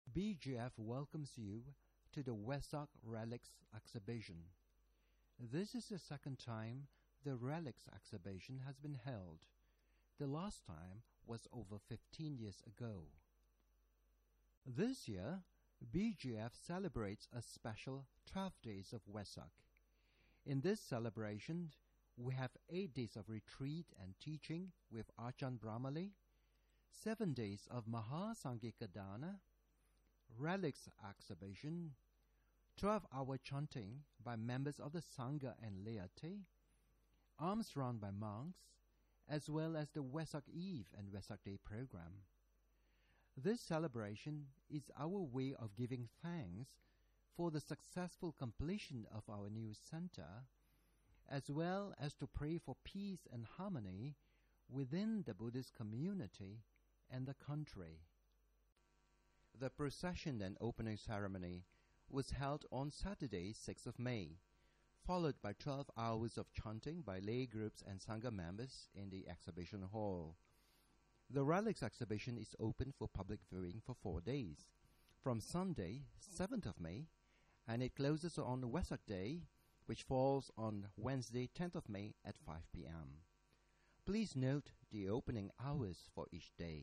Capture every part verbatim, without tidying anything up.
B G F welcomes you to the Wesak Relics exhibition. This is the second time the Relics exhibition has been held. The last time was over fifteen years ago. This year, B G F celebrates a special twelve days of Wesak. In this celebration, we have eight days of retreat and teaching with Ajahn Brahmali, seven days of Mahasangikadana, Relics exhibition, twelve-hour chanting by members of the Sangha and laity, alms round by monks, as well as the Wesak Eve and Wesak Day program. This celebration is our way of giving thanks for the successful completion of our new center, as well as to pray for peace and harmony within the Buddhist community and the country. The procession and opening ceremony was held on Saturday, sixth of May, followed by twelve hours of chanting by lay groups and Sangha members in the exhibition hall. The Relics exhibition is open for public viewing for four days, from Sunday, seventh of May, and it closes on Wesak Day, which falls on Wednesday, tenth of May at five p.m. Please note the opening hours for each day.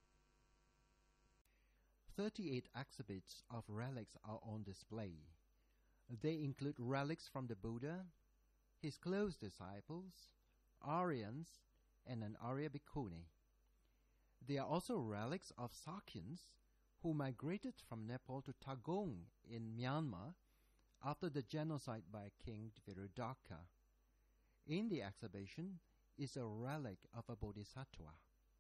thirty-eight exhibits of relics are on display. They include relics from the Buddha, his close disciples, Aryans, and an Arya Bhikkhuni. There are also relics of Sakyans who migrated from Nepal to Tagong in Myanmar after the genocide by King Virudaka. In the exhibition is a relic of a bodhisattva.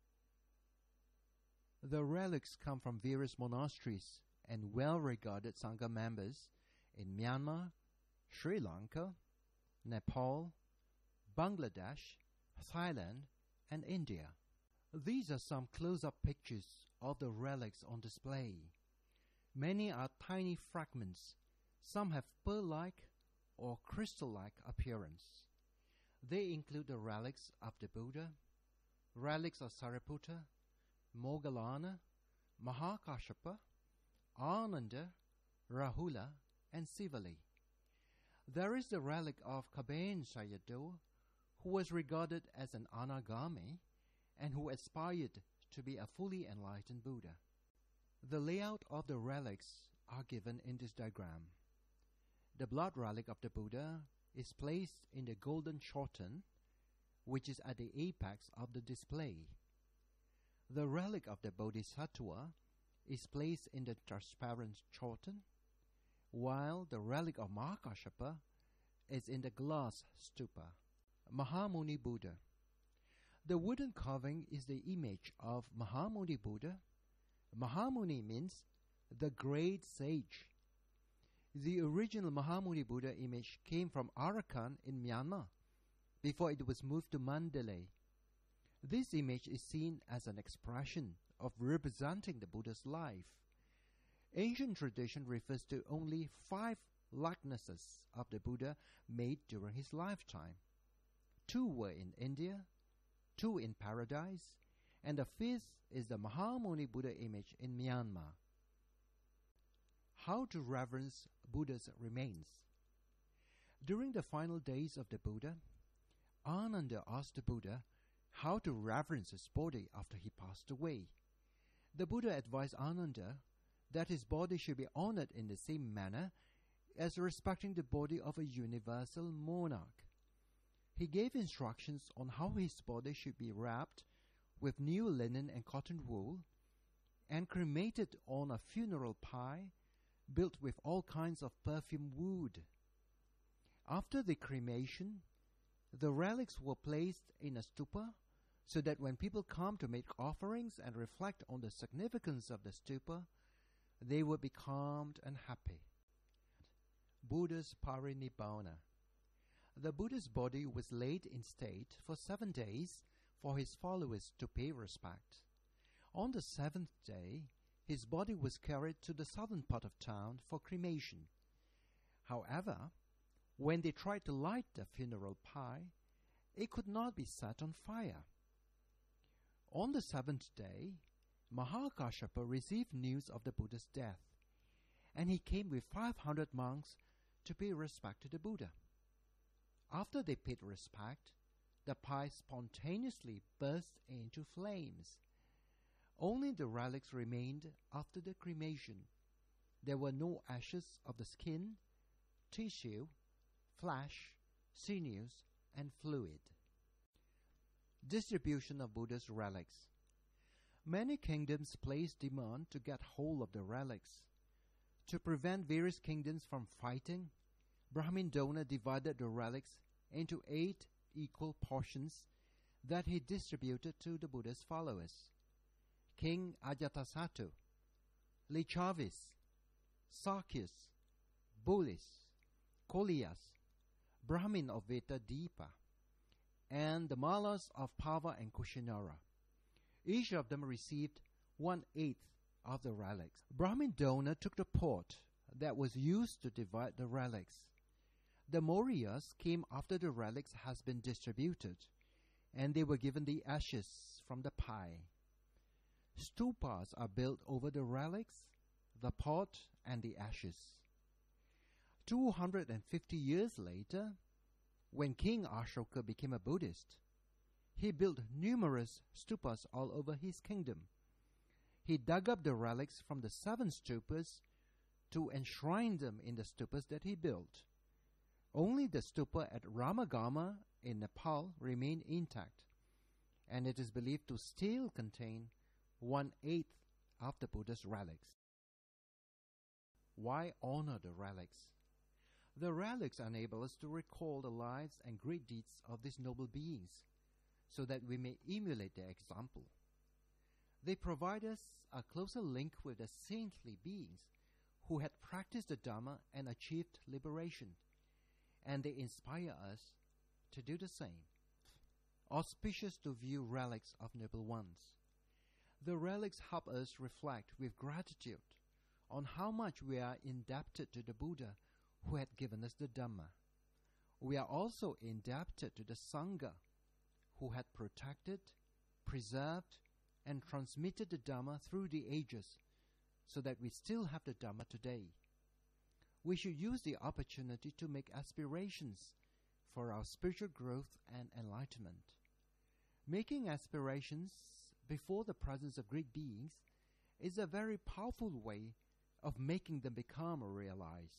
The relics come from various monasteries and well-regarded Sangha members in Myanmar, Sri Lanka, Nepal, Bangladesh, Thailand, and India. These are some close-up pictures of the relics on display. Many are tiny fragments. Some have pearl-like or crystal-like appearance. They include the relics of the Buddha, relics of Sariputta, Moggallana, Mahakashapa, Ananda, Rahula, and Sivali. There is the relic of Kaben Sayadaw, who was regarded as an anagami and who aspired to be a fully enlightened Buddha. The layout of the relics are given in this diagram. The blood relic of the Buddha is placed in the golden chorten, which is at the apex of the display. The relic of the Bodhisattva is placed in the transparent chorten, while the relic of Mahakashapa is in the glass stupa. Mahamuni Buddha. The wooden carving is the image of Mahamuni Buddha. Mahamuni means the great sage. The original Mahamuni Buddha image came from Arakan in Myanmar before it was moved to Mandalay. This image is seen as an expression of representing the Buddha's life. Ancient tradition refers to only five likenesses of the Buddha made during his lifetime. Two were in India, two in Paradise, and the fifth is the Mahamuni Buddha image in Myanmar. How to reverence Buddha's remains. During the final days of the Buddha, Ananda asked the Buddha how to reverence his body after he passed away. The Buddha advised Ananda that his body should be honored in the same manner as respecting the body of a universal monarch. He gave instructions on how his body should be wrapped with new linen and cotton wool and cremated on a funeral pyre built with all kinds of perfume wood. After the cremation, the relics were placed in a stupa so that when people come to make offerings and reflect on the significance of the stupa, they would be calmed and happy. Buddha's Parinibbana. The Buddha's body was laid in state for seven days for his followers to pay respect. On the seventh day, his body was carried to the southern part of town for cremation. However, when they tried to light the funeral pyre, it could not be set on fire. On the seventh day, Mahakashapa received news of the Buddha's death, and he came with five hundred monks to pay respect to the Buddha. After they paid respect, the pile spontaneously burst into flames. Only the relics remained after the cremation. There were no ashes of the skin, tissue, flesh, sinews, and fluid. Distribution of Buddha's relics. Many kingdoms placed demand to get hold of the relics. To prevent various kingdoms from fighting, Brahmindona divided the relics into eight equal portions that he distributed to the Buddha's followers. King Ajatasattu, Lichavis, Sakyas, Bulis, Kolias, Brahmin of Vetadeepa, and the Mallas of Pava and Kushinara. Each of them received one-eighth of the relics. Brahmindona took the pot that was used to divide the relics. The Mauryas came after the relics has been distributed, and they were given the ashes from the pie. Stupas are built over the relics, the pot, and the ashes. Two hundred fifty years later, when King Ashoka became a Buddhist, he built numerous stupas all over his kingdom. He dug up the relics from the seven stupas to enshrine them in the stupas that he built. Only the stupa at Ramagama in Nepal remained intact, and it is believed to still contain one-eighth of the Buddha's relics. Why honor the relics? The relics enable us to recall the lives and great deeds of these noble beings, so that we may emulate their example. They provide us a closer link with the saintly beings who had practiced the Dhamma and achieved liberation, and they inspire us to do the same. Auspicious to view relics of noble ones. The relics help us reflect with gratitude on how much we are indebted to the Buddha who had given us the Dhamma. We are also indebted to the Sangha who had protected, preserved, and transmitted the Dhamma through the ages, so that we still have the Dhamma today. We should use the opportunity to make aspirations for our spiritual growth and enlightenment. Making aspirations before the presence of great beings is a very powerful way of making them become realized.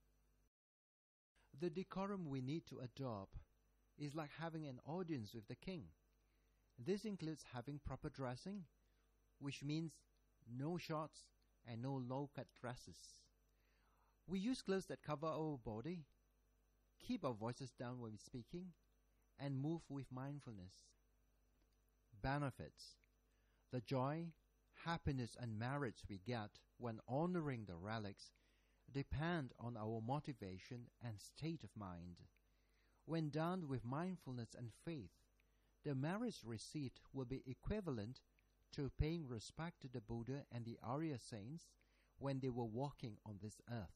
The decorum we need to adopt is like having an audience with the king. This includes having proper dressing, which means no shorts and no low-cut dresses. We use clothes that cover our body, keep our voices down when speaking, and move with mindfulness. Benefits. The joy, happiness, and merits we get when honoring the relics depend on our motivation and state of mind. When done with mindfulness and faith, the merits received will be equivalent to paying respect to the Buddha and the Arya saints when they were walking on this earth.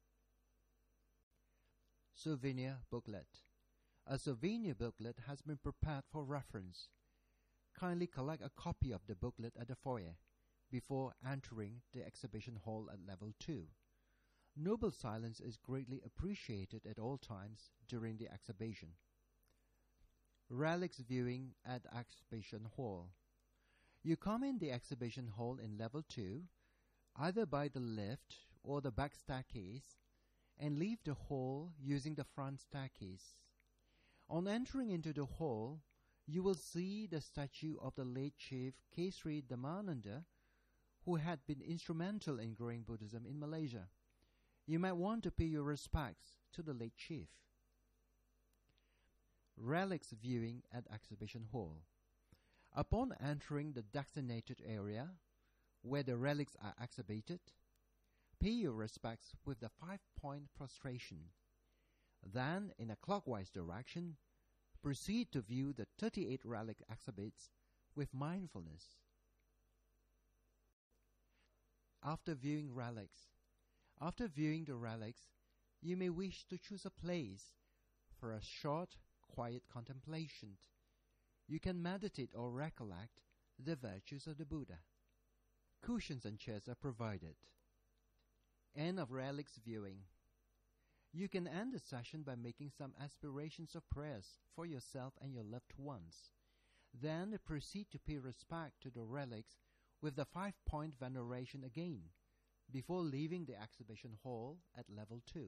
Souvenir booklet. A souvenir booklet has been prepared for reference. Kindly collect a copy of the booklet at the foyer before entering the exhibition hall at level two. Noble silence is greatly appreciated at all times during the exhibition. Relics viewing at exhibition hall. You come in the exhibition hall in level two, either by the lift or the back staircase, and leave the hall using the front staircase. On entering into the hall, you will see the statue of the late chief Kesri Dhammananda, who had been instrumental in growing Buddhism in Malaysia. You might want to pay your respects to the late chief. Relics viewing at exhibition hall. Upon entering the designated area where the relics are exhibited, pay your respects with the five-point prostration. Then, in a clockwise direction, proceed to view the thirty-eight relic exhibits with mindfulness. After viewing relics, After viewing the relics, you may wish to choose a place for a short, quiet contemplation. You can meditate or recollect the virtues of the Buddha. Cushions and chairs are provided. End of relics viewing. You can end the session by making some aspirations of prayers for yourself and your loved ones. Then proceed to pay respect to the relics with the five-point veneration again, before leaving the exhibition hall at level two.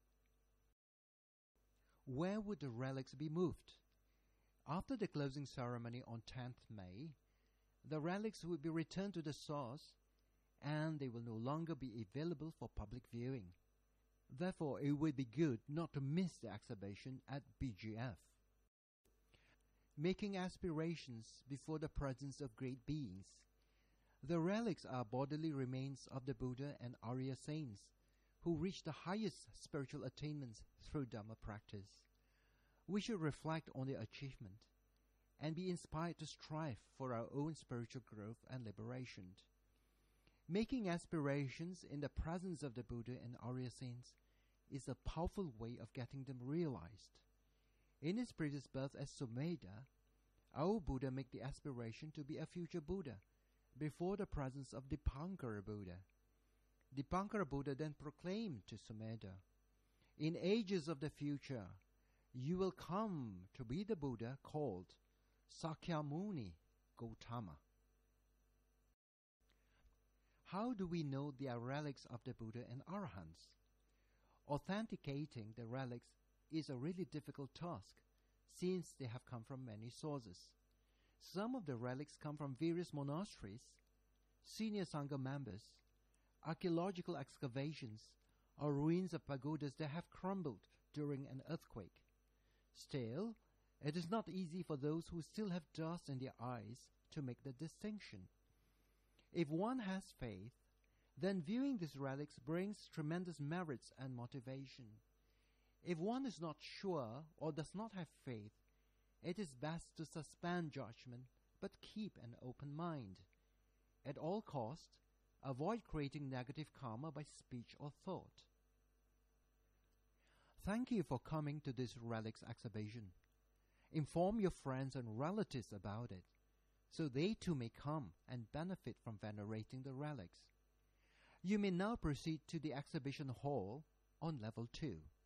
Where would the relics be moved? After the closing ceremony on tenth May, the relics will be returned to the source and they will no longer be available for public viewing. Therefore, it would be good not to miss the exhibition at B G F. Making aspirations before the presence of great beings. The relics are bodily remains of the Buddha and Arya saints who reached the highest spiritual attainments through Dhamma practice. We should reflect on their achievement and be inspired to strive for our own spiritual growth and liberation. Making aspirations in the presence of the Buddha and Arya saints is a powerful way of getting them realized. In his previous birth as Sumedha, our Buddha made the aspiration to be a future Buddha before the presence of Dipankara Buddha. Dipankara Buddha then proclaimed to Sumedha, "In ages of the future, you will come to be the Buddha called Sakyamuni Gautama." How do we know they are relics of the Buddha and Arahants? Authenticating the relics is a really difficult task, since they have come from many sources. Some of the relics come from various monasteries, senior Sangha members, archaeological excavations, or ruins of pagodas that have crumbled during an earthquake. Still, it is not easy for those who still have dust in their eyes to make the distinction. If one has faith, then viewing these relics brings tremendous merits and motivation. If one is not sure or does not have faith, it is best to suspend judgment but keep an open mind. At all costs, avoid creating negative karma by speech or thought. Thank you for coming to this relics exhibition. Inform your friends and relatives about it, so they too may come and benefit from venerating the relics. You may now proceed to the exhibition hall on level two.